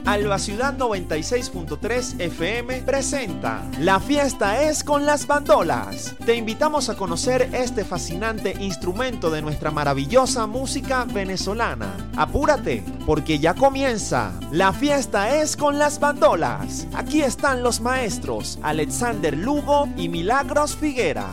Alba Ciudad 96.3 FM presenta La fiesta es con las bandolas. Te invitamos a conocer este fascinante instrumento de nuestra maravillosa música venezolana. Apúrate, porque ya comienza. La fiesta es con las bandolas. Aquí están los maestros Alexander Lugo y Milagros Figuera.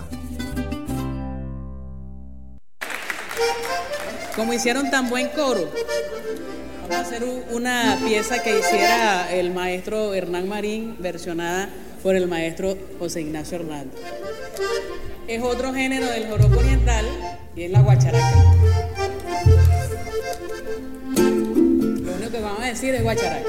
Como hicieron tan buen coro, vamos a hacer una pieza que hiciera el maestro Hernán Marín, versionada por el maestro José Ignacio Hernández. Es otro género del joropo oriental y es la guacharaca. Lo único que vamos a decir es guacharaca.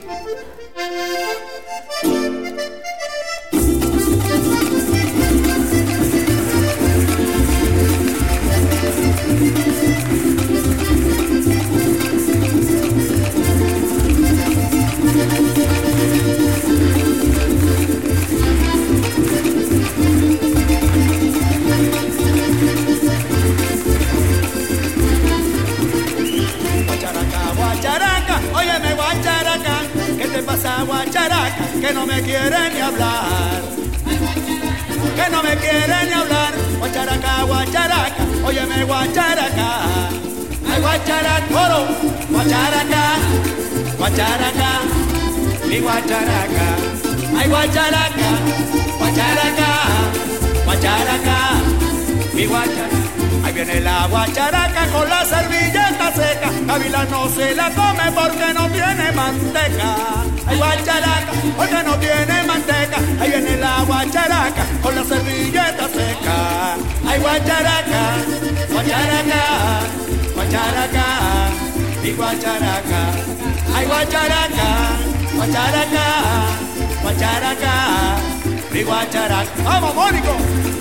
Guacharaca, óyeme guacharaca, ¿qué te pasa guacharaca? Que no me quiere ni hablar, que no me quiere ni hablar. Guacharaca, guacharaca, óyeme guacharaca, ay guacharaca, oro, guacharaca, guacharaca, mi guacharaca, ay guacharaca, guacharaca, guacharaca, mi guacharaca. Ahí viene la guacharaca con la servilleta seca. Kabila no se la come porque no tiene manteca. Ay guacharaca, porque no tiene manteca. Ahí viene la guacharaca con la servilleta seca. Ay guacharaca, guacharaca, guacharaca, mi guacharaca. Ay guacharaca, guacharaca, guacharaca, mi guacharaca. ¡Vamos, Mónico!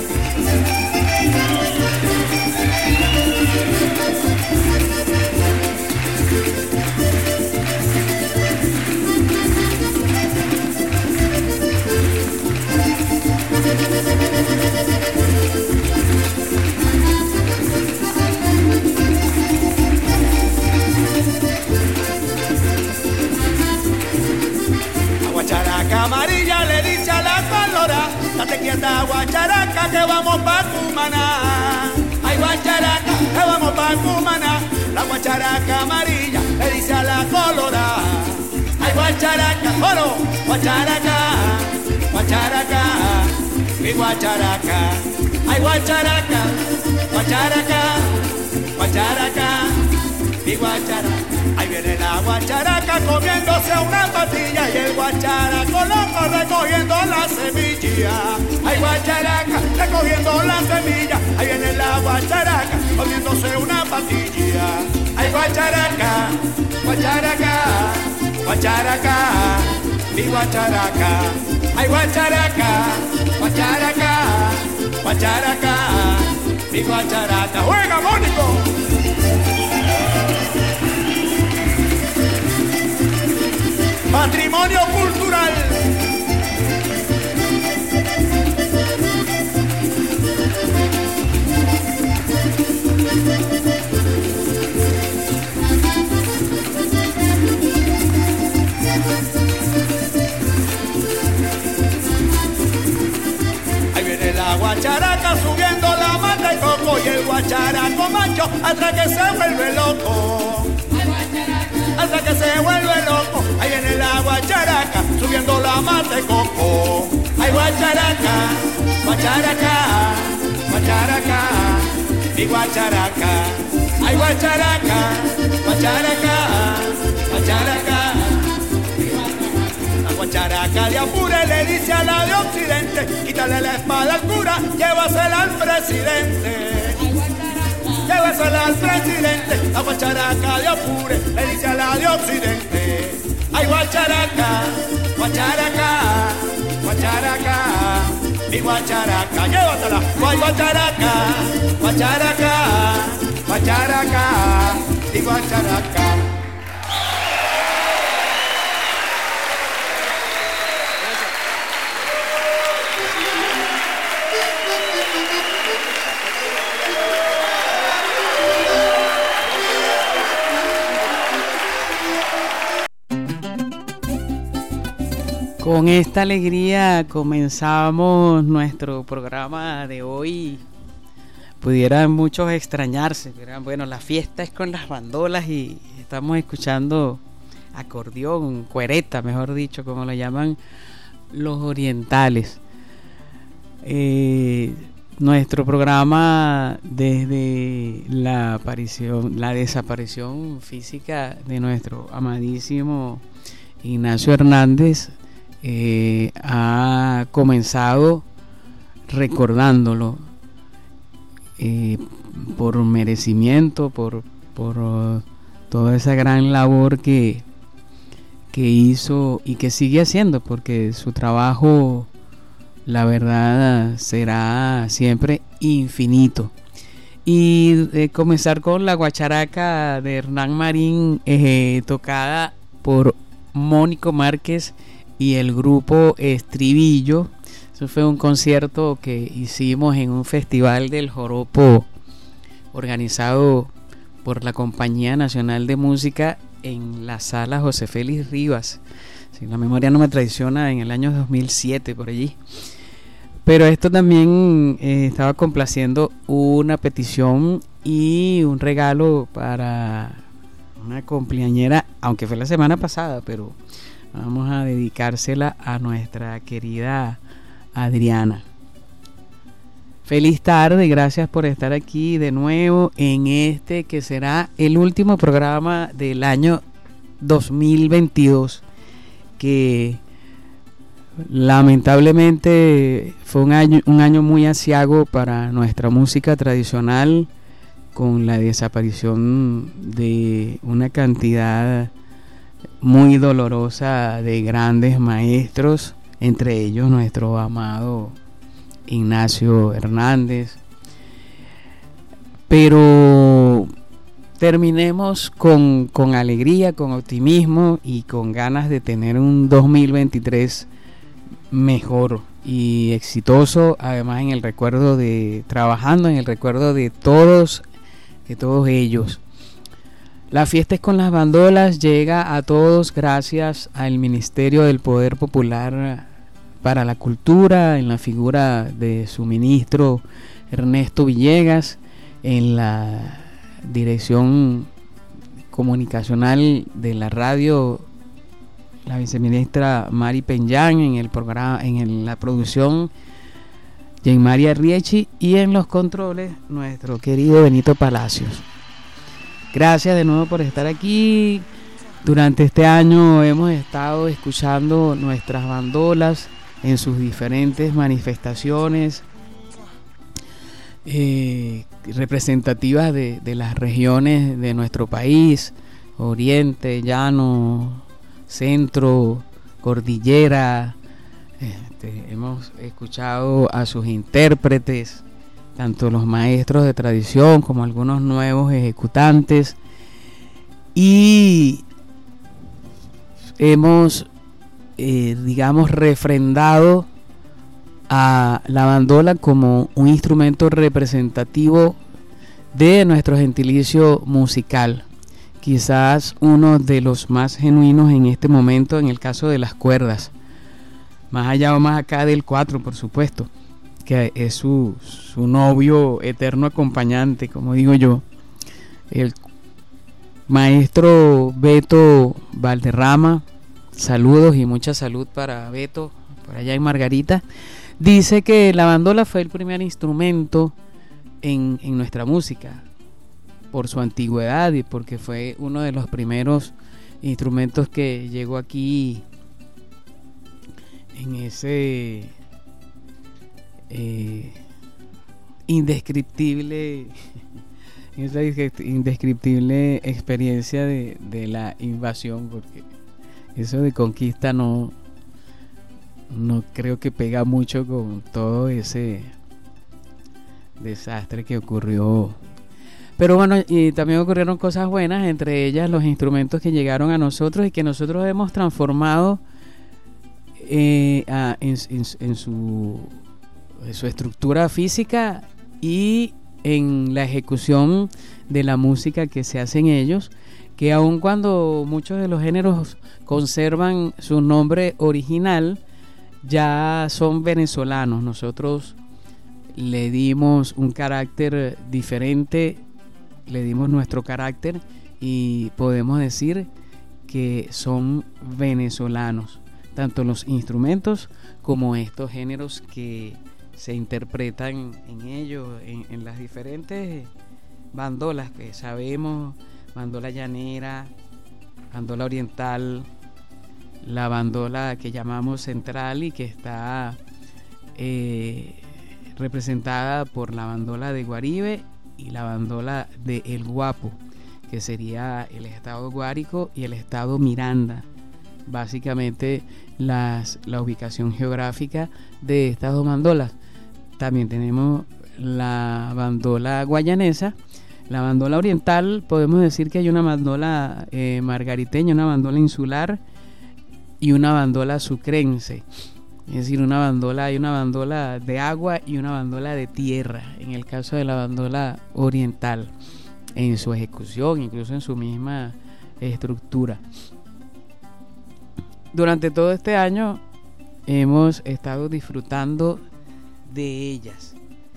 La guacharaca amarilla le dice a la colora: date quieta guacharaca que vamos pa' Cumaná. Ay guacharaca que vamos pa' Cumaná. La guacharaca amarilla le dice a la colora: ay guacharaca, oro, guacharaca, guacharaca, mi guacharaca. Ay guacharaca, guacharaca, guacharaca, mi guacharaca. Ahí viene la guacharaca comiéndose una patilla y el guacharaco loco recogiendo la semilla. Ay guacharaca, recogiendo la semilla. Ahí viene la guacharaca comiéndose una patilla. Ay guacharaca, guacharaca, guacharaca, mi guacharaca. Ay guacharaca, guacharaca, guacharaca, mi guacharaca. ¡Juega, Mónico! Patrimonio cultural. Ahí viene la guacharaca subiendo la mata de coco y el guacharaco macho hasta que se vuelve loco. Hasta que se vuelve loco. Ahí viene la guacharaca subiendo la mata de coco. Ay guacharaca, guacharaca, guacharaca, mi guacharaca. Ay guacharaca, guacharaca, guacharaca, mi guacharaca. La guacharaca de Apure le dice a la de Occidente: quítale la espada al cura, llévasela al presidente. Llévasela al presidente. La guacharaca de Apure le dice a la de Occidente: ay guacharaca, guacharaca, guacharaca, mi guacharaca. Llévatela. Ay guacharaca, guacharaca, guacharaca, mi guacharaca. Con esta alegría comenzamos nuestro programa de hoy. Pudieran muchos extrañarse, dirán, bueno, la fiesta es con las bandolas y estamos escuchando acordeón, cuereta, mejor dicho, como lo llaman los orientales. Nuestro programa, desde la desaparición física de nuestro amadísimo Ignacio Hernández, ha comenzado recordándolo por merecimiento, por toda esa gran labor que hizo y que sigue haciendo, porque su trabajo, la verdad, será siempre infinito. Y comenzar con la guacharaca de Hernán Marín, tocada por Mónico Márquez y el grupo Estribillo. Eso fue un concierto que hicimos en un festival del joropo organizado por la Compañía Nacional de Música en la sala José Félix Rivas, si la memoria no me traiciona, en el año 2007, por allí. Pero esto también estaba complaciendo una petición y un regalo para una cumpleañera, aunque fue la semana pasada, pero vamos a dedicársela a nuestra querida Adriana. Feliz tarde, gracias por estar aquí de nuevo en este que será el último programa del año 2022, que lamentablemente fue un año muy aciago para nuestra música tradicional, con la desaparición de una cantidad muy dolorosa de grandes maestros, entre ellos nuestro amado Ignacio Hernández. Pero terminemos con alegría, con optimismo y con ganas de tener un 2023 mejor y exitoso, además trabajando en el recuerdo de todos ellos. La fiesta es con las bandolas llega a todos gracias al Ministerio del Poder Popular para la Cultura, en la figura de su ministro Ernesto Villegas, en la dirección comunicacional de la radio, la viceministra Mari Peñán, en el programa, en la producción Jean María Riechi, y en los controles nuestro querido Benito Palacios. Gracias de nuevo por estar aquí. Durante este año hemos estado escuchando nuestras bandolas en sus diferentes manifestaciones representativas de las regiones de nuestro país: Oriente, Llano, Centro, Cordillera. Hemos escuchado a sus intérpretes, tanto los maestros de tradición como algunos nuevos ejecutantes, y hemos refrendado a la bandola como un instrumento representativo de nuestro gentilicio musical, quizás uno de los más genuinos en este momento en el caso de las cuerdas, más allá o más acá del cuatro, por supuesto, que es su novio eterno acompañante, como digo yo, el maestro Beto Valderrama. Saludos y mucha salud para Beto, por allá en Margarita. Dice que la bandola fue el primer instrumento en nuestra música, por su antigüedad y porque fue uno de los primeros instrumentos que llegó aquí en ese indescriptible experiencia de la invasión, porque eso de conquista no creo que pega mucho con todo ese desastre que ocurrió. Pero bueno, y también ocurrieron cosas buenas, entre ellas los instrumentos que llegaron a nosotros y que nosotros hemos transformado en su estructura física y en la ejecución de la música que se hace en ellos, que aun cuando muchos de los géneros conservan su nombre original, ya son venezolanos. Nosotros le dimos un carácter diferente, le dimos nuestro carácter y podemos decir que son venezolanos, tanto los instrumentos como estos géneros que se interpretan en ellos, en las diferentes bandolas que sabemos: bandola llanera, bandola oriental, la bandola que llamamos central y que está representada por la bandola de Guaribe y la bandola de El Guapo, que sería el estado Guárico y el estado Miranda. Básicamente la ubicación geográfica de estas dos bandolas. También tenemos la bandola guayanesa. La bandola oriental, podemos decir que hay una bandola margariteña, una bandola insular y una bandola sucrense. Es decir, hay una bandola de agua y una bandola de tierra, en el caso de la bandola oriental, en su ejecución, incluso en su misma estructura. Durante todo este año hemos estado disfrutando de ellas,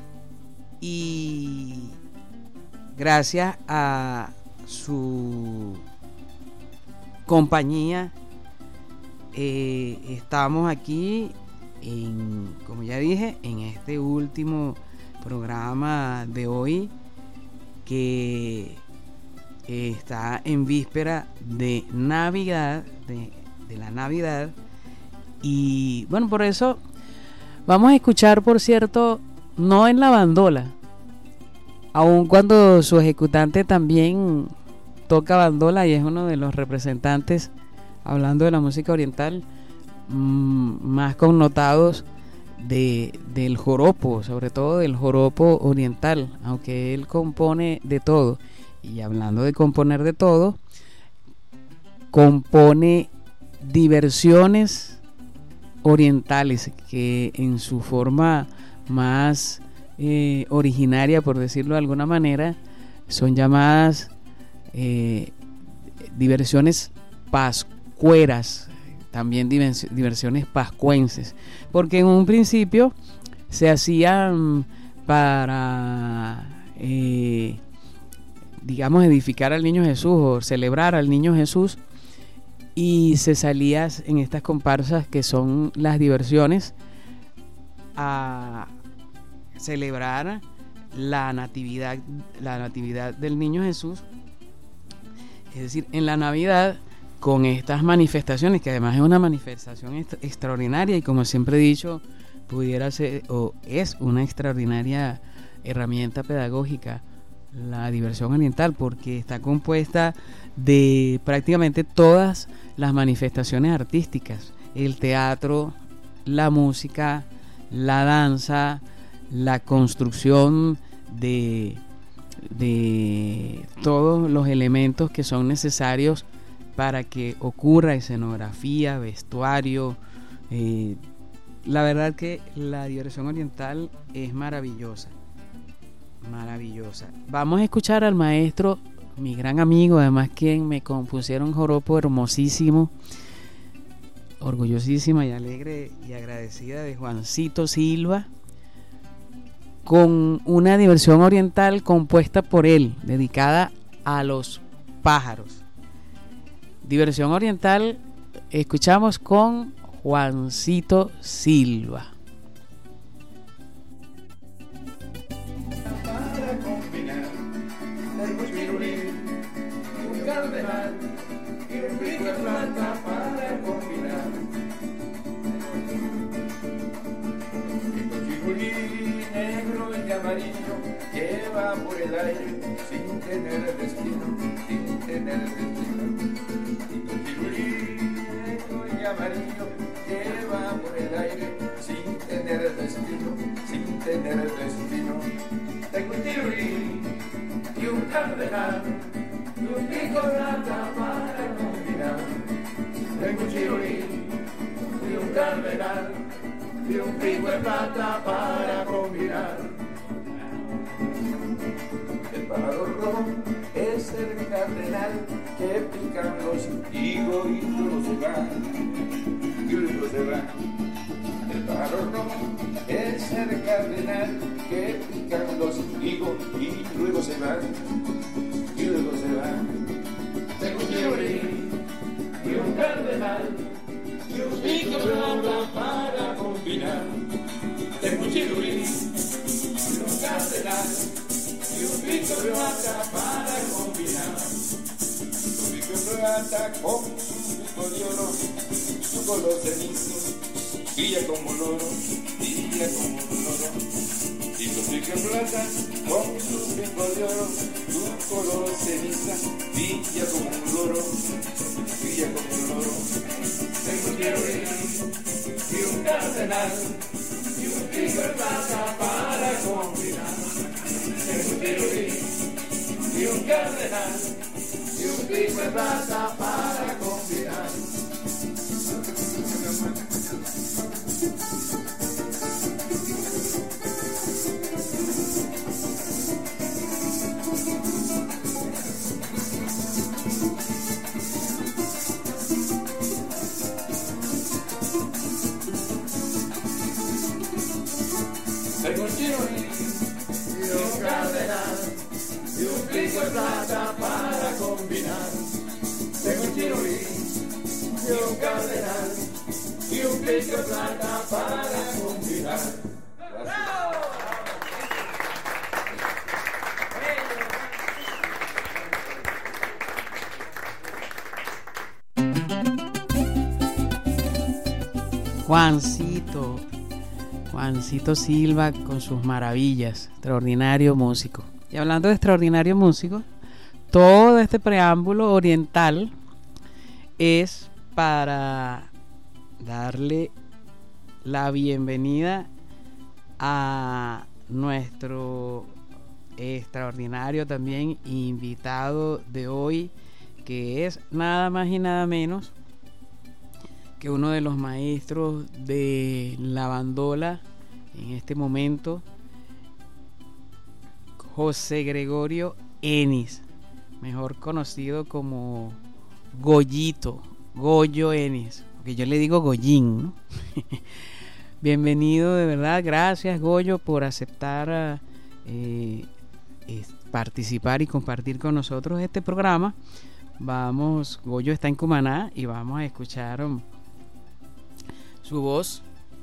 y gracias a su compañía estamos aquí como ya dije, en este último programa de hoy, que está en víspera de Navidad, de la Navidad. Y bueno, por eso vamos a escuchar, por cierto, no en la bandola, aun cuando su ejecutante también toca bandola y es uno de los representantes, hablando de la música oriental, más connotados del joropo, sobre todo del joropo oriental, aunque él compone de todo. Y hablando de componer de todo, compone diversiones orientales que en su forma más originaria, por decirlo de alguna manera, son llamadas diversiones pascueras, también diversiones pascuenses, porque en un principio se hacían para digamos, edificar al niño Jesús o celebrar al niño Jesús, y se salía en estas comparsas que son las diversiones a celebrar la natividad del niño Jesús, es decir, en la Navidad, con estas manifestaciones, que además es una manifestación extraordinaria, y como siempre he dicho, pudiera ser o es una extraordinaria herramienta pedagógica, la diversión oriental, porque está compuesta de prácticamente todas las manifestaciones artísticas: el teatro, la música, la danza, la construcción de todos los elementos que son necesarios para que ocurra escenografía, vestuario. La verdad que la diversión oriental es maravillosa. Vamos a escuchar al maestro, mi gran amigo, además quien me compusieron un joropo hermosísimo, orgullosísima y alegre y agradecida, de Juancito Silva, con una diversión oriental compuesta por él, dedicada a los pájaros. Diversión oriental, escuchamos con Juancito Silva. Para combinar, tengo chirulín, un cardenal y un pico de plata para combinar. Tengo chirulín negro y amarillo que va por el aire sin tener destino, sin tener destino. Amarillo que va por el aire sin tener destino, sin tener destino. Tengo un tirulín y un cardenal y un pico de plata para combinar. Tengo un tirulín y un cardenal y un pico de plata para combinar. El pájaro rojo es el cardenal que pican los higos y luego se va, y luego se va. El pájaro no es el cardenal que pican los higos y luego se va, y luego se va. Tengo un violín y un cardenal y un pico de habla para combinar. Tengo un violín y un cardenal y un pico de habla para combinar. Un pico de habla con su pico de oro, su color cenizo, brilla como un oro, brilla como un oro. Y tu pico en plata, con su pico de oro, tu color ceniza, brilla como un loro, brilla como un loro. Tengo un violín y un cardenal y un pico en plata para combinar. Tengo un violín y un cardenal y un pico en plata para combinar. Tengo un violín y un cardenal y un pico de plata para combinar. Tengo un violín y un cardenal y un pico de plata para combinar. Juancito Silva con sus maravillas, extraordinario músico. Y hablando de extraordinario músico, todo este preámbulo oriental es para darle la bienvenida a nuestro extraordinario también invitado de hoy, que es nada más y nada menos que uno de los maestros de la bandola en este momento, José Gregorio Enis, mejor conocido como Goyito, Goyo Enis, porque yo le digo Goyín, ¿no? Bienvenido, de verdad, gracias Goyo por aceptar participar y compartir con nosotros este programa. Goyo está en Cumaná y vamos a escuchar su voz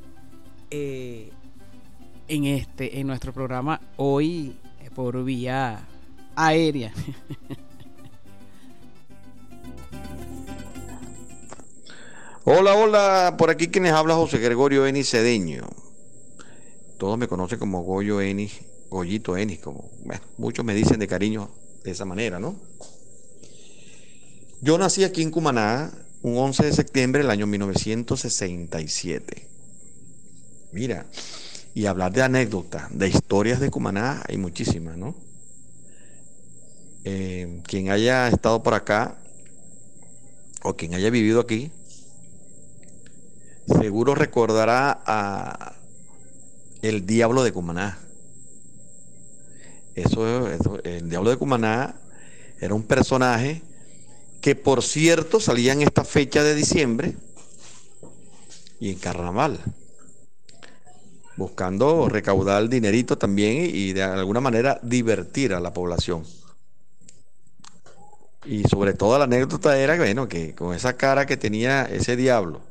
en nuestro programa hoy por vía aérea. Hola, hola, por aquí quienes habla José Gregorio Enis Cedeño. Todos me conocen como Goyo Enis, Goyito Enis, como muchos me dicen de cariño de esa manera, ¿no? Yo nací aquí en Cumaná un 11 de septiembre del año 1967. Mira, y hablar de anécdotas, de historias de Cumaná, hay muchísimas, ¿no? Quien haya estado por acá o quien haya vivido aquí, seguro recordará a el Diablo de Cumaná. El Diablo de Cumaná era un personaje que, por cierto, salía en esta fecha de diciembre y en carnaval, buscando recaudar dinerito también y de alguna manera divertir a la población. Y sobre todo la anécdota era bueno, que con esa cara que tenía ese diablo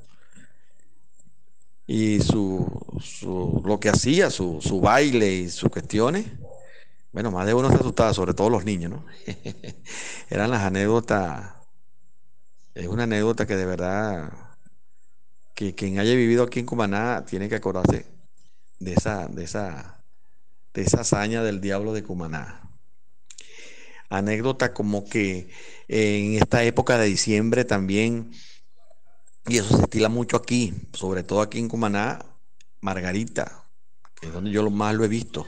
y lo que hacía, su baile y sus cuestiones, bueno, más de uno se asustaba, sobre todo los niños, ¿no? Eran las anécdotas. Es una anécdota que de verdad, que quien haya vivido aquí en Cumaná tiene que acordarse de esa hazaña del Diablo de Cumaná. Anécdota como que en esta época de diciembre también, y eso se estila mucho aquí, sobre todo aquí en Cumaná, Margarita, que es donde yo más lo he visto.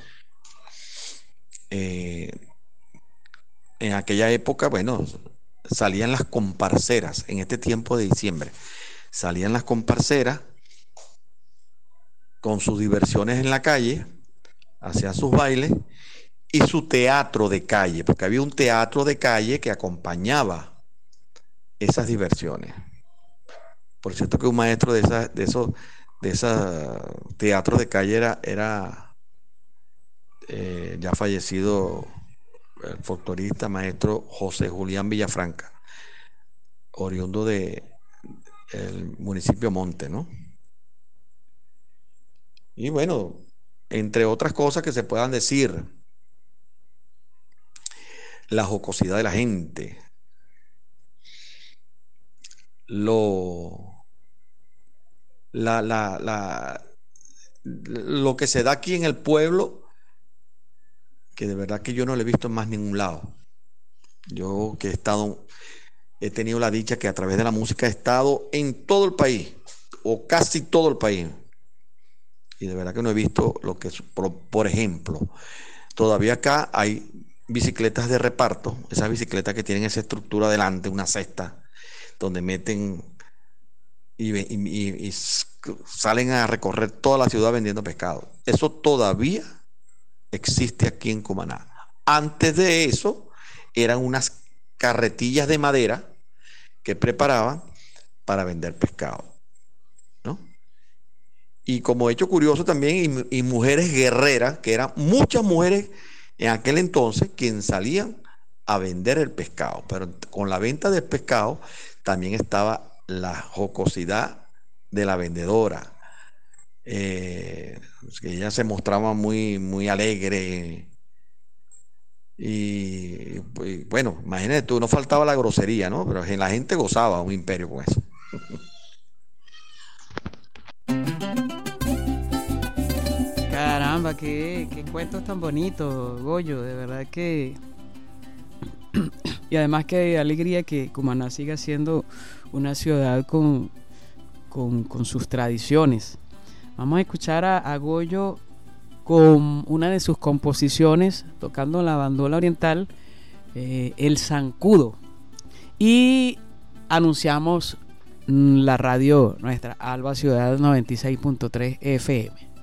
En aquella época, bueno, salían las comparseras en este tiempo de diciembre. Salían las comparseras con sus diversiones en la calle, hacían sus bailes y su teatro de calle, porque había un teatro de calle que acompañaba esas diversiones. Por cierto que un maestro de esos teatros de calle era ya fallecido el folclorista maestro José Julián Villafranca, oriundo de el municipio Monte, ¿no? Y bueno, entre otras cosas que se puedan decir, la jocosidad de la gente, lo, lo que se da aquí en el pueblo, que de verdad que yo no lo he visto en más ningún lado. Yo que he tenido la dicha que a través de la música he estado en todo el país, o casi todo el país. Y de verdad que no he visto lo que es, por ejemplo, todavía acá hay bicicletas de reparto, esas bicicletas que tienen esa estructura delante, una cesta, donde meten y salen a recorrer toda la ciudad vendiendo pescado. Eso todavía existe aquí en Cumaná. Antes de eso, eran unas carretillas de madera que preparaban para vender pescado, ¿no? Y como hecho curioso también, y mujeres guerreras, que eran muchas mujeres en aquel entonces, quienes salían a vender el pescado. Pero con la venta del pescado también estaba la jocosidad de la vendedora. Que ella se mostraba muy, muy alegre. Y bueno, imagínate tú, no faltaba la grosería, ¿no? Pero la gente gozaba un imperio con eso. Caramba, qué cuentos tan bonitos, Goyo, de verdad que... Y además qué alegría que Cumaná siga siendo una ciudad con sus tradiciones. Vamos a escuchar a Goyo con una de sus composiciones, tocando la bandola oriental, El Zancudo. Y anunciamos la radio nuestra, Alba Ciudad 96.3 FM.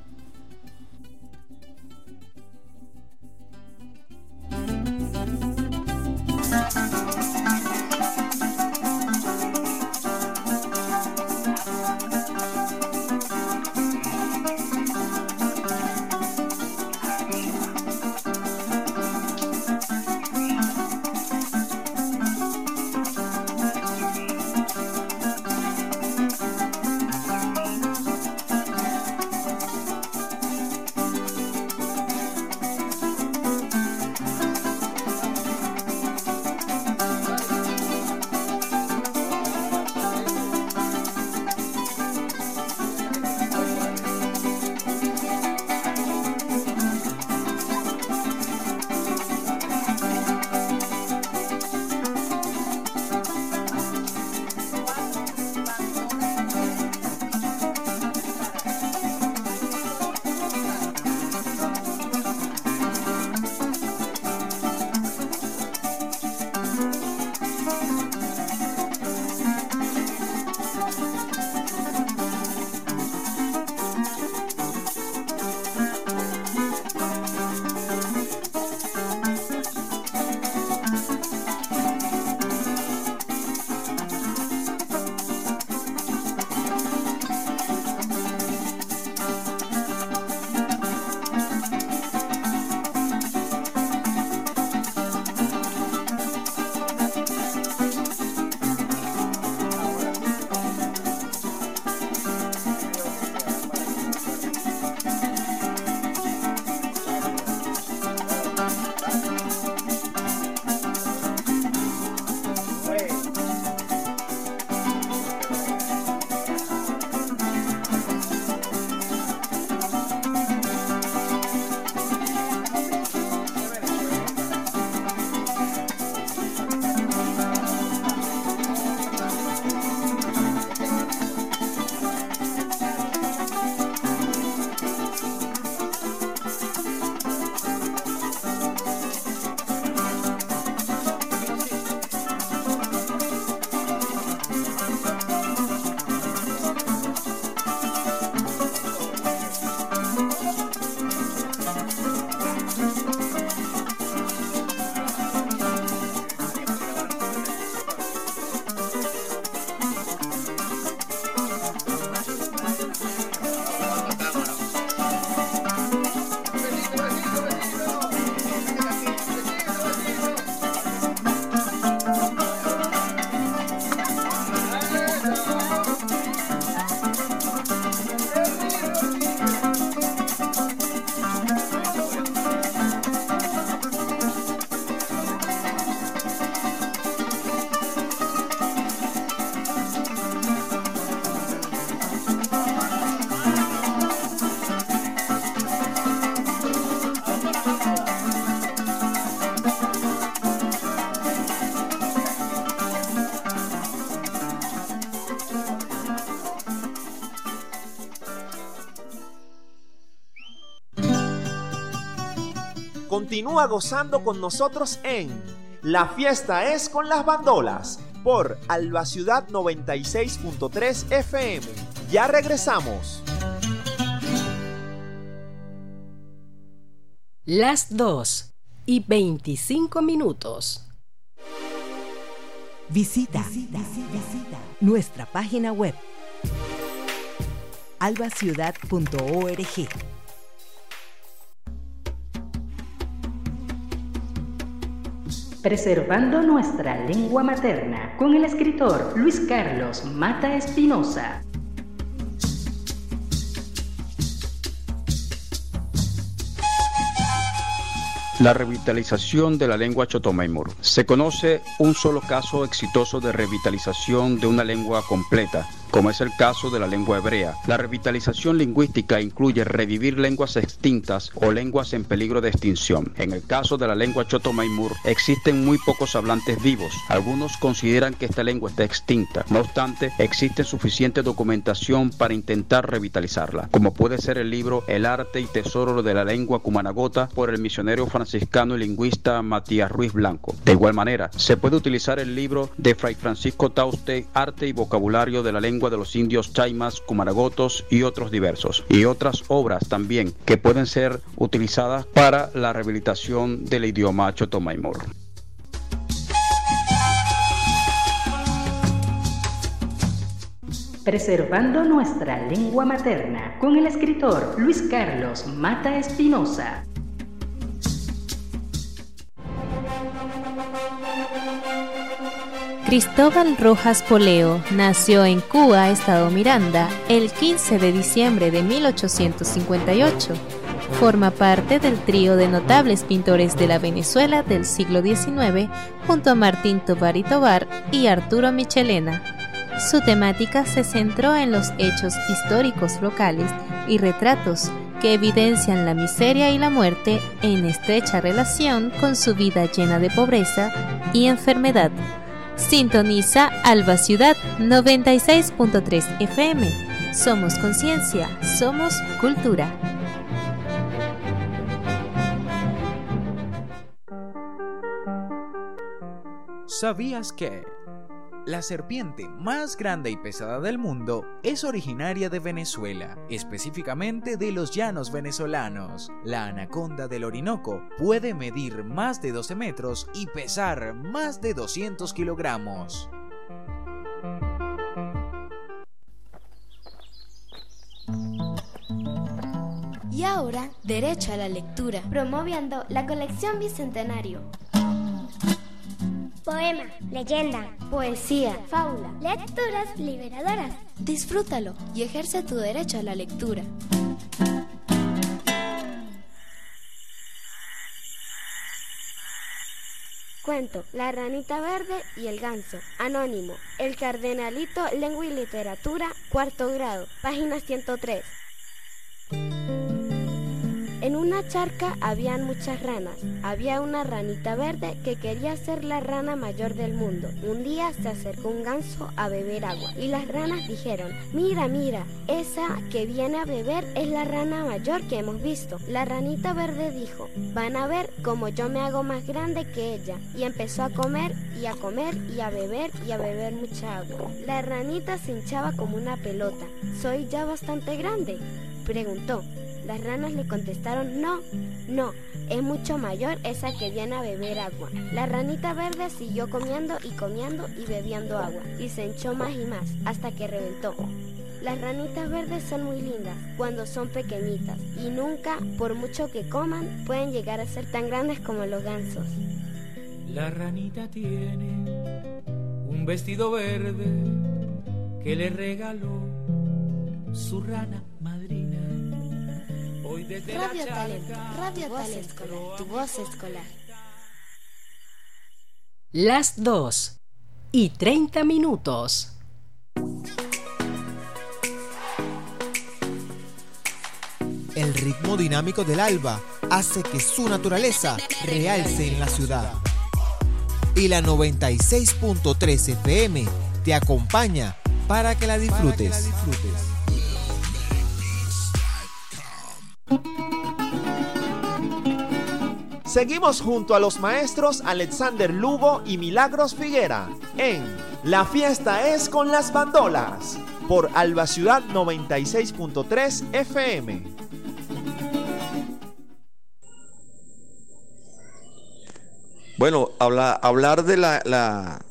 Continúa gozando con nosotros en La Fiesta es con las Bandolas por Alba Ciudad 96.3 FM. Ya regresamos. Las 2:25. Visita nuestra página web albaciudad.org. Preservando nuestra lengua materna con el escritor Luis Carlos Mata Espinosa. La revitalización de la lengua chotomaimur. Se conoce un solo caso exitoso de revitalización de una lengua completa, como es el caso de la lengua hebrea. La revitalización lingüística incluye revivir lenguas extintas o lenguas en peligro de extinción. En el caso de la lengua chotomaimur, existen muy pocos hablantes vivos. Algunos consideran que esta lengua está extinta. No obstante, existe suficiente documentación para intentar revitalizarla, como puede ser el libro El arte y tesoro de la lengua cumanagota por el misionero franciscano y lingüista Matías Ruiz Blanco. De igual manera, se puede utilizar el libro de Fray Francisco Tauste, Arte y vocabulario de la lengua de los indios chaimas, cumanagotos y otros diversos, y otras obras también que pueden ser utilizadas para la rehabilitación del idioma chotomaimur. Preservando nuestra lengua materna con el escritor Luis Carlos Mata Espinosa. Cristóbal Rojas Poleo nació en Cuba, Estado Miranda, el 15 de diciembre de 1858. Forma parte del trío de notables pintores de la Venezuela del siglo XIX, junto a Martín Tovar y Tovar y Arturo Michelena. Su temática se centró en los hechos históricos locales y retratos que evidencian la miseria y la muerte en estrecha relación con su vida llena de pobreza y enfermedad. Sintoniza Alba Ciudad 96.3 FM. Somos conciencia, somos cultura. ¿Sabías que la serpiente más grande y pesada del mundo es originaria de Venezuela, específicamente de los llanos venezolanos? La anaconda del Orinoco puede medir más de 12 metros y pesar más de 200 kilogramos. Y ahora, derecho a la lectura, promoviendo la colección Bicentenario. Poema, leyenda, poesía, fábula, lecturas liberadoras. Disfrútalo y ejerce tu derecho a la lectura. Cuento, La ranita verde y el ganso. Anónimo, El cardenalito, lengua y literatura, 4º grado, página 103. En una charca habían muchas ranas. Había una ranita verde que quería ser la rana mayor del mundo. Un día se acercó un ganso a beber agua y las ranas dijeron: mira, mira, esa que viene a beber es la rana mayor que hemos visto. La ranita verde dijo: van a ver cómo yo me hago más grande que ella. Y empezó a comer y a comer y a beber mucha agua. La ranita se hinchaba como una pelota. ¿Soy ya bastante grande?, preguntó. Las ranas le contestaron: no, es mucho mayor esa que viene a beber agua. La ranita verde siguió comiendo y bebiendo agua, y se hinchó más y más, hasta que reventó. Las ranitas verdes son muy lindas cuando son pequeñitas, y nunca, por mucho que coman, pueden llegar a ser tan grandes como los gansos. La ranita tiene un vestido verde que le regaló su rana madrina. Radio Talento, Radio Talento Escolar, tu voz escolar. Las 2:30. El ritmo dinámico del alba hace que su naturaleza realce en la ciudad. Y la 96.3 FM te acompaña para que la disfrutes. Seguimos junto a los maestros Alexander Lugo y Milagros Figuera en La Fiesta es con las Bandolas por Alba Ciudad 96.3 FM. Bueno, hablar de la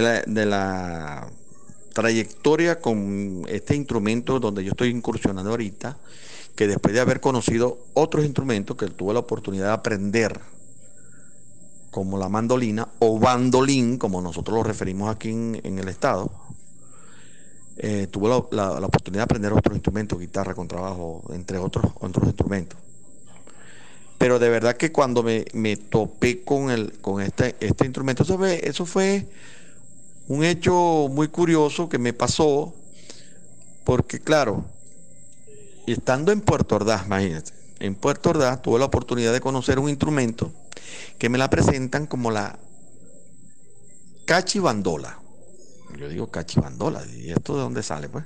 trayectoria con este instrumento donde yo estoy incursionando ahorita, que después de haber conocido otros instrumentos que tuve la oportunidad de aprender, como la mandolina o bandolín, como nosotros lo referimos aquí en el estado, tuve la oportunidad de aprender otros instrumentos, guitarra, contrabajo, entre otros instrumentos. Pero de verdad que cuando me topé con este instrumento, eso fue un hecho muy curioso que me pasó, porque claro, estando en Puerto Ordaz, imagínate, en Puerto Ordaz tuve la oportunidad de conocer un instrumento que me la presentan como la cachibandola. Yo digo cachibandola, ¿y esto de dónde sale, pues?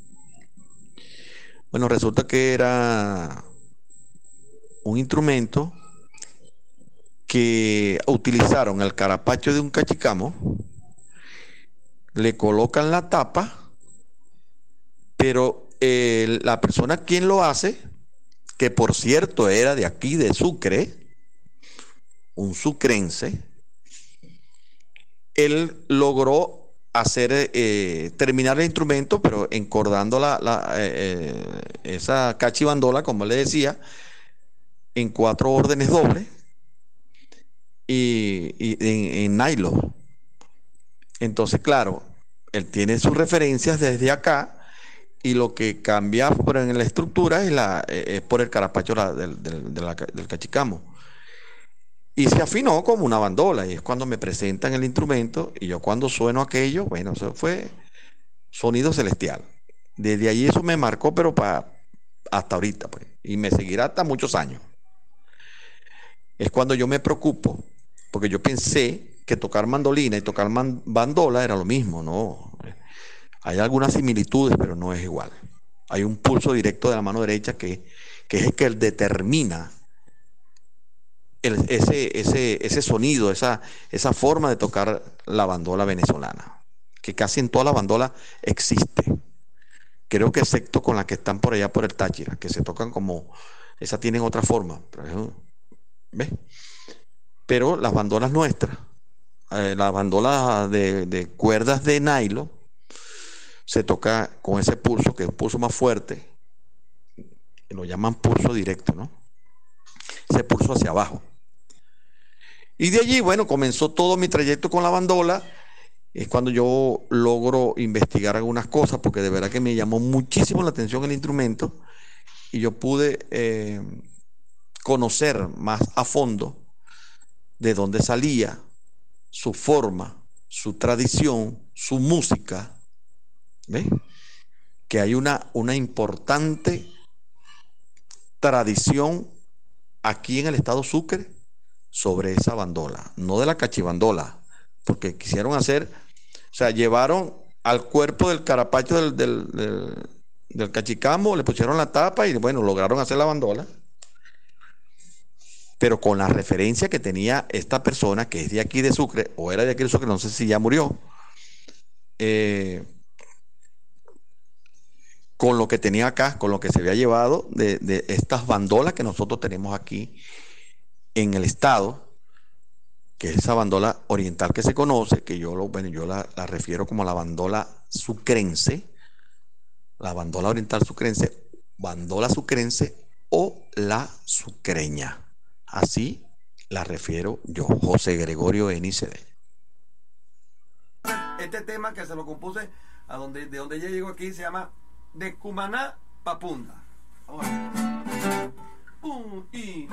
Bueno, resulta que era un instrumento que utilizaron el carapacho de un cachicamo, le colocan la tapa, pero la persona quien lo hace, que por cierto era de aquí de Sucre, un sucrense, él logró terminar el instrumento, pero encordando esa cachibandola, como le decía, en 4 órdenes dobles y en nylon. Entonces, claro, él tiene sus referencias desde acá y lo que cambia en la estructura es por el carapacho del cachicamo. Y se afinó como una bandola, y es cuando me presentan el instrumento, y yo cuando sueno aquello, bueno, eso fue sonido celestial. Desde allí eso me marcó, pero hasta ahorita, pues, y me seguirá hasta muchos años. Es cuando yo me preocupo, porque yo pensé que tocar mandolina y tocar bandola era lo mismo, ¿no? Hay algunas similitudes, pero no es igual. Hay un pulso directo de la mano derecha que es el que determina ese sonido, esa forma de tocar la bandola venezolana, que casi en toda la bandola existe. Creo que excepto con las que están por allá por el Táchira, que se tocan como, esas tienen otra forma. ¿Ves? Pero las bandolas nuestras, las bandolas de cuerdas de nylon, se toca con ese pulso, que es un pulso más fuerte, lo llaman pulso directo, ¿no? Ese pulso hacia abajo. Y de allí, bueno, comenzó todo mi trayecto con la bandola. Es cuando yo logro investigar algunas cosas, porque de verdad que me llamó muchísimo la atención el instrumento, y yo pude conocer más a fondo de dónde salía, su forma, su tradición, su música. ¿Ves? Que hay una importante tradición aquí en el estado Sucre sobre esa bandola, no de la cachibandola, porque quisieron hacer, o sea, llevaron al cuerpo del carapacho del cachicamo, le pusieron la tapa y bueno, lograron hacer la bandola, pero con la referencia que tenía esta persona que es de aquí de Sucre, o era de aquí de Sucre, no sé si ya murió, con lo que tenía acá, con lo que se había llevado de estas bandolas que nosotros tenemos aquí en el estado, que es esa bandola oriental que se conoce, que yo la refiero como la bandola sucrense, la bandola oriental sucrense, bandola sucrense o la sucreña. Así la refiero yo, José Gregorio NCD. Este tema que se lo compuse de donde ella llegó aquí se llama De Cumaná pa' Punta. Ahora. Y...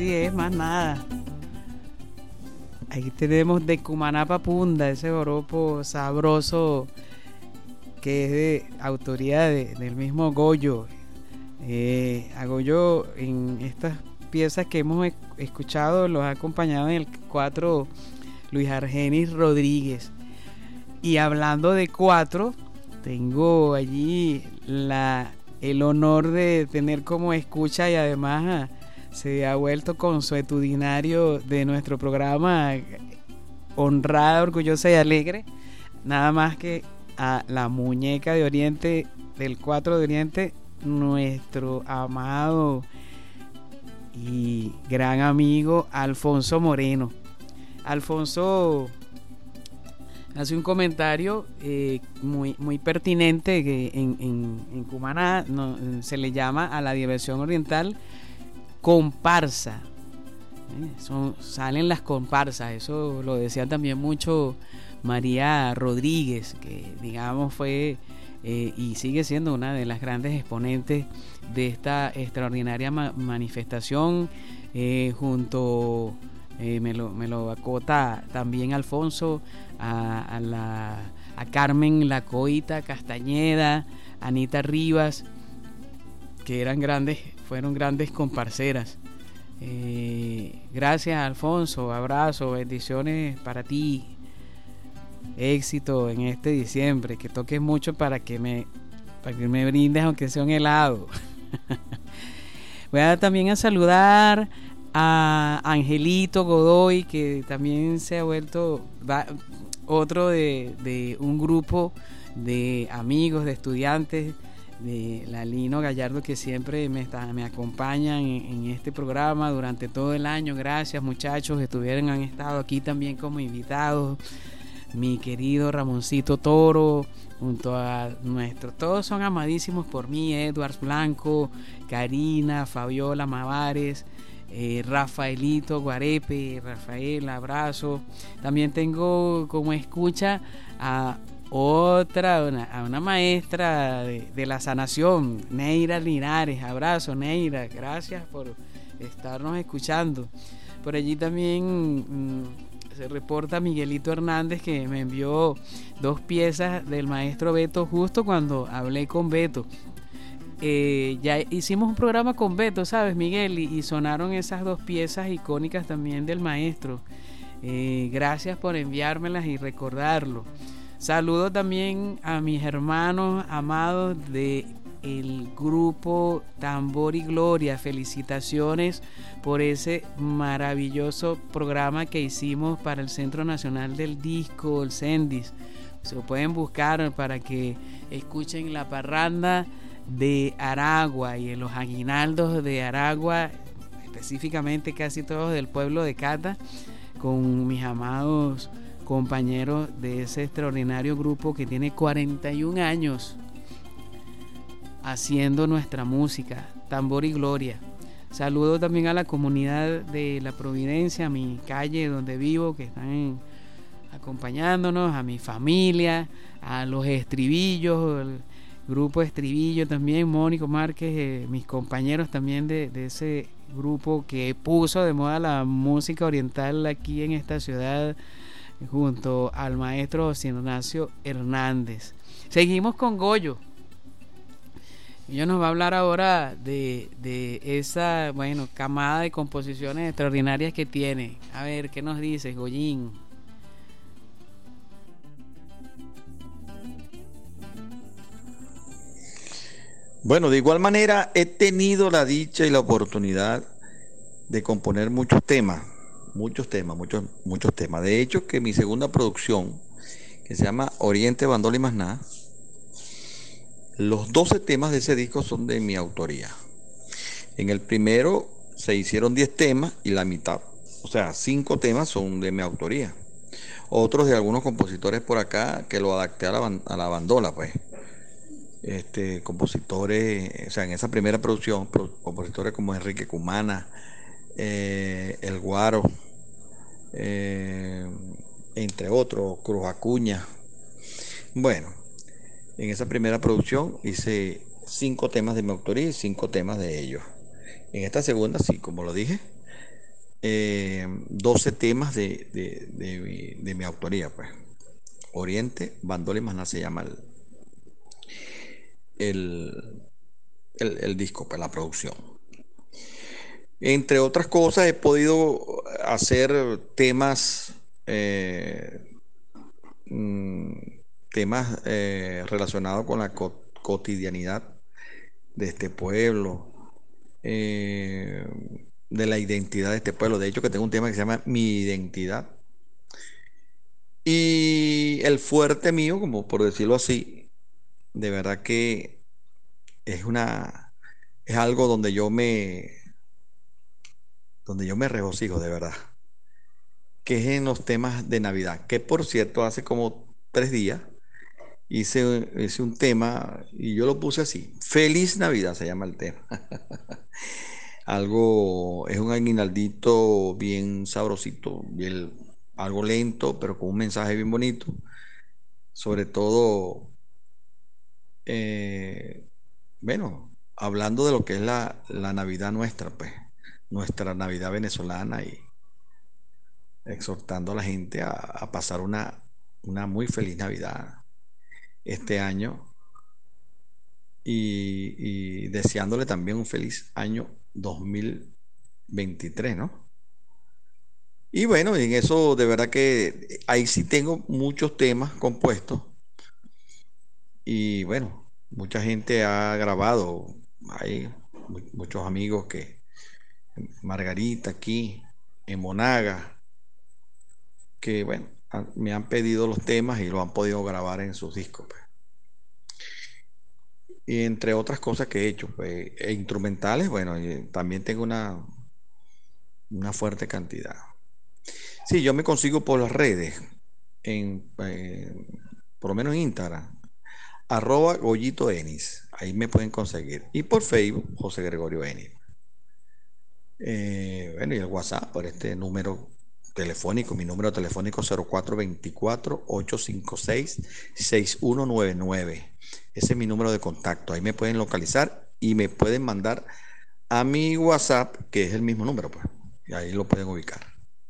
Así es, más nada. Aquí tenemos de Cumaná Papunda, ese joropo sabroso que es de autoría del mismo Goyo. A Goyo en estas piezas que hemos escuchado los ha acompañado en el 4 Luis Argenis Rodríguez. Y hablando de 4, tengo allí el honor de tener como escucha y además se ha vuelto consuetudinario de nuestro programa, honrada, orgullosa y alegre, nada más que a la muñeca de Oriente, del 4 de Oriente, nuestro amado y gran amigo Alfonso Moreno. Alfonso hace un comentario muy pertinente que en Cumaná se le llama a la diversión oriental comparsa. Salen las comparsas, eso lo decía también mucho María Rodríguez, que digamos fue y sigue siendo una de las grandes exponentes de esta extraordinaria manifestación, junto me lo acota también Alfonso, a Carmen Lacoita Castañeda, Anita Rivas, que fueron grandes comparseras. Gracias, Alfonso, abrazo, bendiciones para ti, éxito en este diciembre, que toques mucho para que me brindes aunque sea un helado. Voy a también a saludar a Angelito Godoy, que también se ha vuelto otro de un grupo de amigos, de estudiantes de Lalino Gallardo, que siempre me acompañan en este programa durante todo el año. Gracias, muchachos, han estado aquí también como invitados. Mi querido Ramoncito Toro, junto a todos son amadísimos por mí: Edwards Blanco, Karina, Fabiola Mavares, Rafaelito Guarepe, Rafael, abrazo. También tengo como escucha a una maestra de la sanación, Neira Linares, abrazo Neira, gracias por estarnos escuchando. Por allí también se reporta Miguelito Hernández, que me envió 2 piezas del maestro Beto justo cuando hablé con Beto. Ya hicimos un programa con Beto, ¿sabes, Miguel? Y sonaron esas 2 piezas icónicas también del maestro. Gracias por enviármelas y recordarlo. Saludo también a mis hermanos amados de el grupo Tambor y Gloria. Felicitaciones por ese maravilloso programa que hicimos para el Centro Nacional del Disco, el CENDIS. Se lo pueden buscar para que escuchen la parranda de Aragua y en los aguinaldos de Aragua, específicamente casi todos del pueblo de Cata, con mis amados compañeros de ese extraordinario grupo que tiene 41 años haciendo nuestra música, Tambor y Gloria. Saludo también a la comunidad de La Providencia, a mi calle donde vivo, que están acompañándonos, a mi familia, a los Estribillos, el grupo Estribillo también, Mónico Márquez, mis compañeros también de ese grupo que puso de moda la música oriental aquí en esta ciudad, junto al maestro José Ignacio Hernández. Seguimos con Goyo. Ella nos va a hablar ahora de esa, camada de composiciones extraordinarias que tiene. A ver, ¿qué nos dices, Goyín? Bueno, de igual manera he tenido la dicha y la oportunidad de componer muchos temas. De hecho, que mi segunda producción, que se llama Oriente, Bandola y Más Nada, los 12 temas de ese disco son de mi autoría. En el primero se hicieron 10 temas y la mitad, o sea, 5 temas son de mi autoría. Otros de algunos compositores por acá que lo adapté a la bandola, pues. Compositores, o sea, en esa primera producción, compositores como Enrique Cumana, El Guaro, entre otros, Cruz Acuña. Bueno, en esa primera producción hice 5 temas de mi autoría y 5 temas de ellos. En esta segunda, sí, como lo dije, 12 temas de mi autoría, pues. Oriente, Bandola y más nada se llama el disco, pues, la producción. Entre otras cosas, he podido hacer temas relacionados con la cotidianidad de este pueblo, de la identidad de este pueblo. De hecho, que tengo un tema que se llama Mi Identidad. Y el fuerte mío, como por decirlo así, de verdad que es algo donde yo me regocijo, de verdad, que es en los temas de Navidad, que por cierto, hace como 3 días hice un tema y yo lo puse así: Feliz Navidad se llama el tema. Es un aguinaldito bien sabrosito, algo lento, pero con un mensaje bien bonito. Sobre todo, hablando de lo que es la Navidad nuestra, pues, nuestra Navidad venezolana, y exhortando a la gente a pasar una muy feliz Navidad este año, y deseándole también un feliz año 2023, ¿no? Y bueno, en eso de verdad que ahí sí tengo muchos temas compuestos, y bueno, mucha gente ha grabado, hay muchos amigos Margarita aquí en Monaga, que bueno, me han pedido los temas y lo han podido grabar en sus discos, pues. Y entre otras cosas que he hecho, pues, e instrumentales, bueno, también tengo una fuerte cantidad. Sí, yo me consigo por las redes, por lo menos en Instagram, @GoyitoEnis, ahí me pueden conseguir. Y por Facebook, José Gregorio Enis. Bueno, y el WhatsApp, por este número telefónico, mi número telefónico 0424-856-6199. Ese es mi número de contacto. Ahí me pueden localizar y me pueden mandar a mi WhatsApp, que es el mismo número, pues. Y ahí lo pueden ubicar.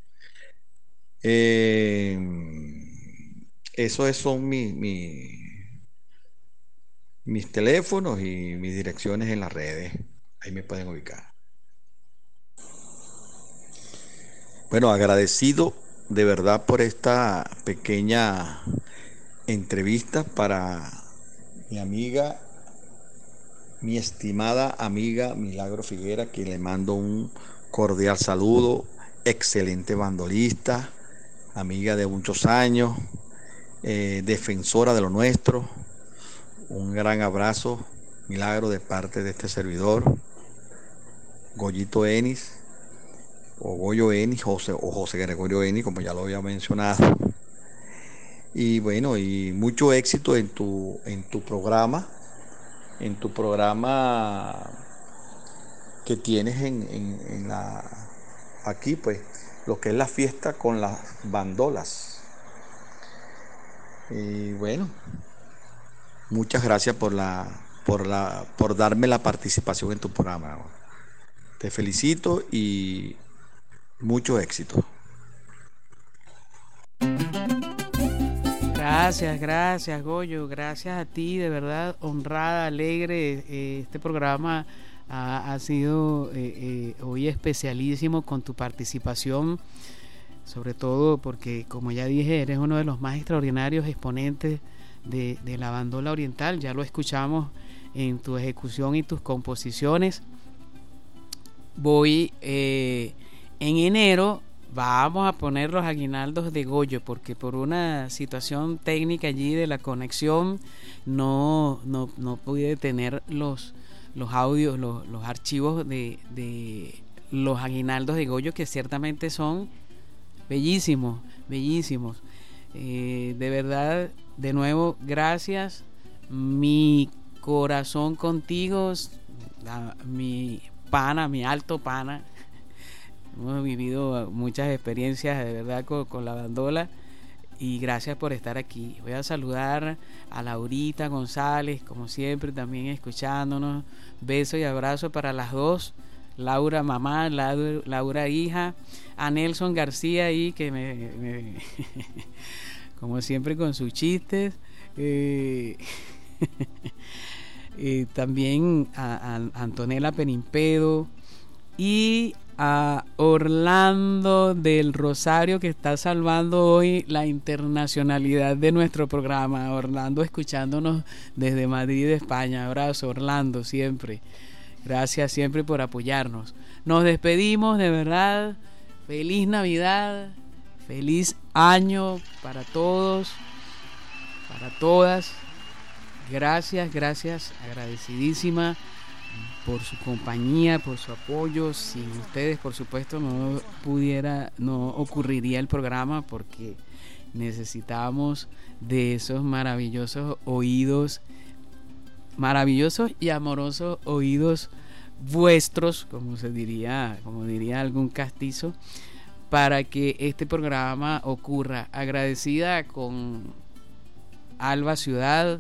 Esos son mis teléfonos y mis direcciones en las redes. Ahí me pueden ubicar. Bueno, agradecido de verdad por esta pequeña entrevista para mi amiga, mi estimada amiga Milagro Figuera, que le mando un cordial saludo, excelente bandolista, amiga de muchos años, defensora de lo nuestro. Un gran abrazo, Milagro, de parte de este servidor, Goyito Enis, o Goyo Enis, o José Gregorio Enis, como ya lo había mencionado. Y bueno, y mucho éxito en tu programa, que tienes aquí, pues, lo que es la fiesta con las bandolas. Y bueno, muchas gracias por darme la participación en tu programa. Te felicito y mucho éxito. Gracias, Goyo. Gracias a ti, de verdad, honrada, alegre. Este programa ha sido hoy especialísimo con tu participación, sobre todo porque, como ya dije, eres uno de los más extraordinarios exponentes de la bandola oriental. Ya lo escuchamos en tu ejecución y tus composiciones. En enero vamos a poner los aguinaldos de Goyo, porque por una situación técnica allí de la conexión no pude tener los audios, los archivos de los aguinaldos de Goyo, que ciertamente son bellísimos. De verdad, de nuevo, gracias. Mi corazón contigo, mi pana, mi alto pana. Hemos vivido muchas experiencias de verdad con la bandola, y gracias por estar aquí. Voy a saludar a Laurita González, como siempre, también escuchándonos. Beso y abrazo para las dos, Laura mamá, Laura hija, a Nelson García ahí que me como siempre con sus chistes, también a Antonella Penimpedo y a Orlando del Rosario, que está salvando hoy la internacionalidad de nuestro programa. Orlando escuchándonos desde Madrid, España. Abrazo, Orlando, siempre. Gracias siempre por apoyarnos. Nos despedimos, de verdad. Feliz Navidad, feliz año para todos, para todas. Gracias, agradecidísima por su compañía, por su apoyo. Sin ustedes, por supuesto, no ocurriría el programa, porque necesitamos de esos maravillosos oídos, maravillosos y amorosos oídos vuestros, como diría algún castizo, para que este programa ocurra. Agradecida con Alba Ciudad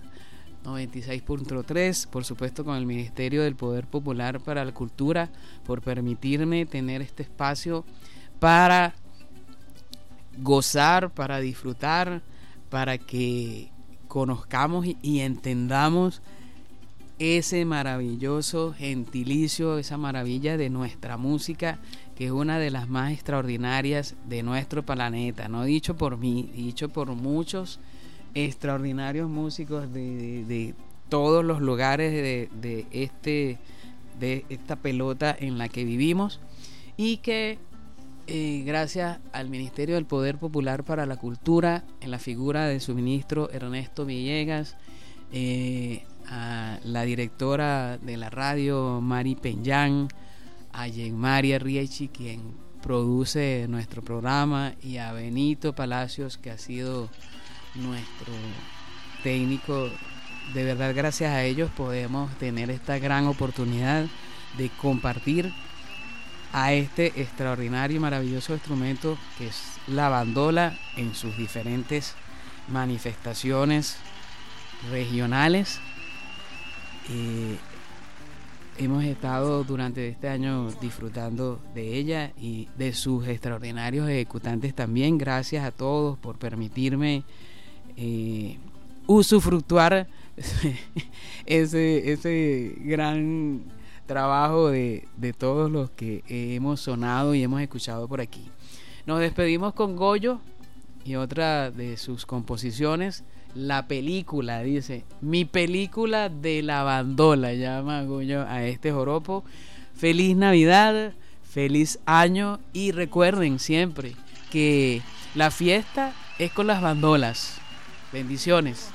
96.3, por supuesto con el Ministerio del Poder Popular para la Cultura, por permitirme tener este espacio para gozar, para disfrutar, para que conozcamos y entendamos ese maravilloso gentilicio, esa maravilla de nuestra música, que es una de las más extraordinarias de nuestro planeta. No dicho por mí, dicho por muchos extraordinarios músicos de todos los lugares de esta pelota en la que vivimos, y que gracias al Ministerio del Poder Popular para la Cultura, en la figura de su ministro Ernesto Villegas, a la directora de la radio Mari Peñán, a Yenmaria Riechi, quien produce nuestro programa, y a Benito Palacios, que ha sido nuestro técnico. De verdad, gracias a ellos podemos tener esta gran oportunidad de compartir a este extraordinario y maravilloso instrumento que es la bandola en sus diferentes manifestaciones regionales. Hemos estado durante este año disfrutando de ella y de sus extraordinarios ejecutantes también. Gracias a todos por permitirme usufructuar ese gran trabajo de todos los que hemos sonado y hemos escuchado por aquí. Nos despedimos con Goyo y otra de sus composiciones, La Película. Dice: mi película de la bandola, llama Goyo a este joropo. Feliz Navidad, feliz año, y recuerden siempre que la fiesta es con las bandolas. Bendiciones.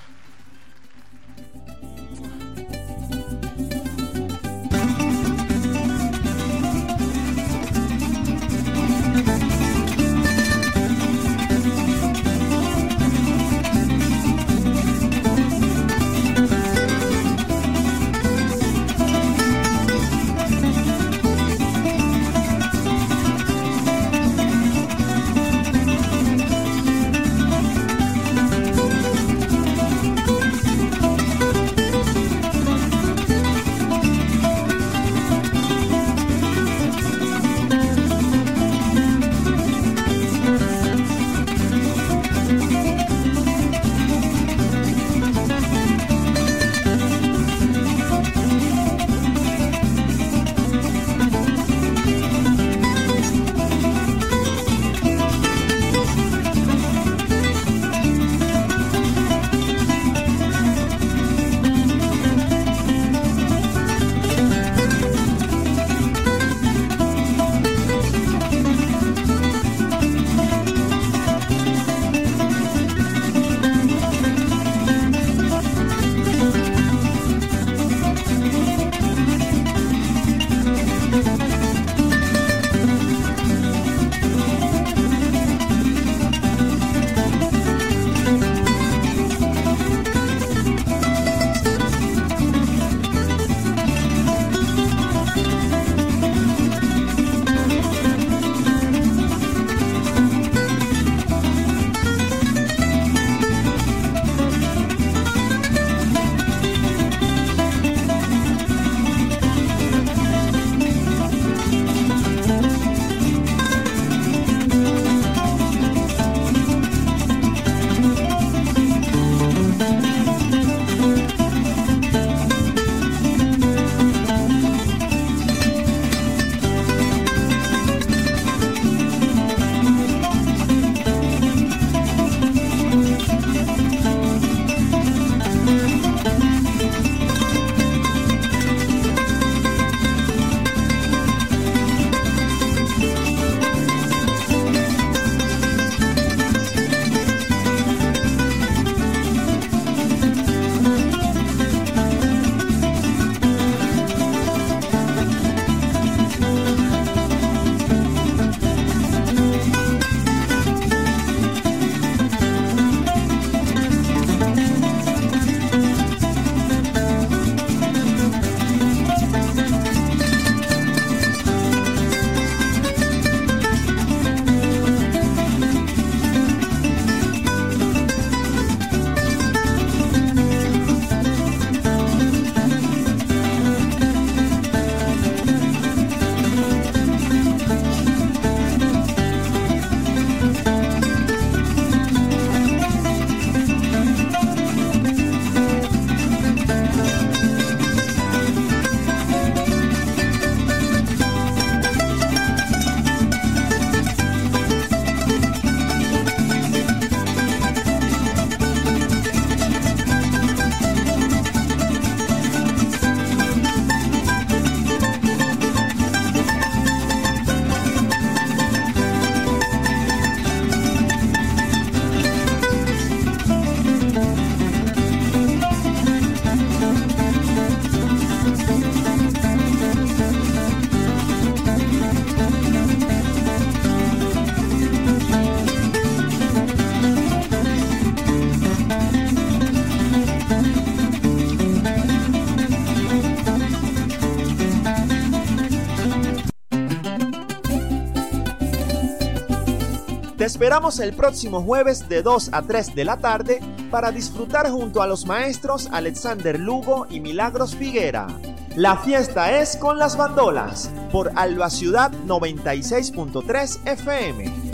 esperamos el próximo jueves de 2 a 3 de la tarde para disfrutar junto a los maestros Alexander Lugo y Milagros Figuera. La fiesta es con las bandolas por Alba Ciudad 96.3 FM.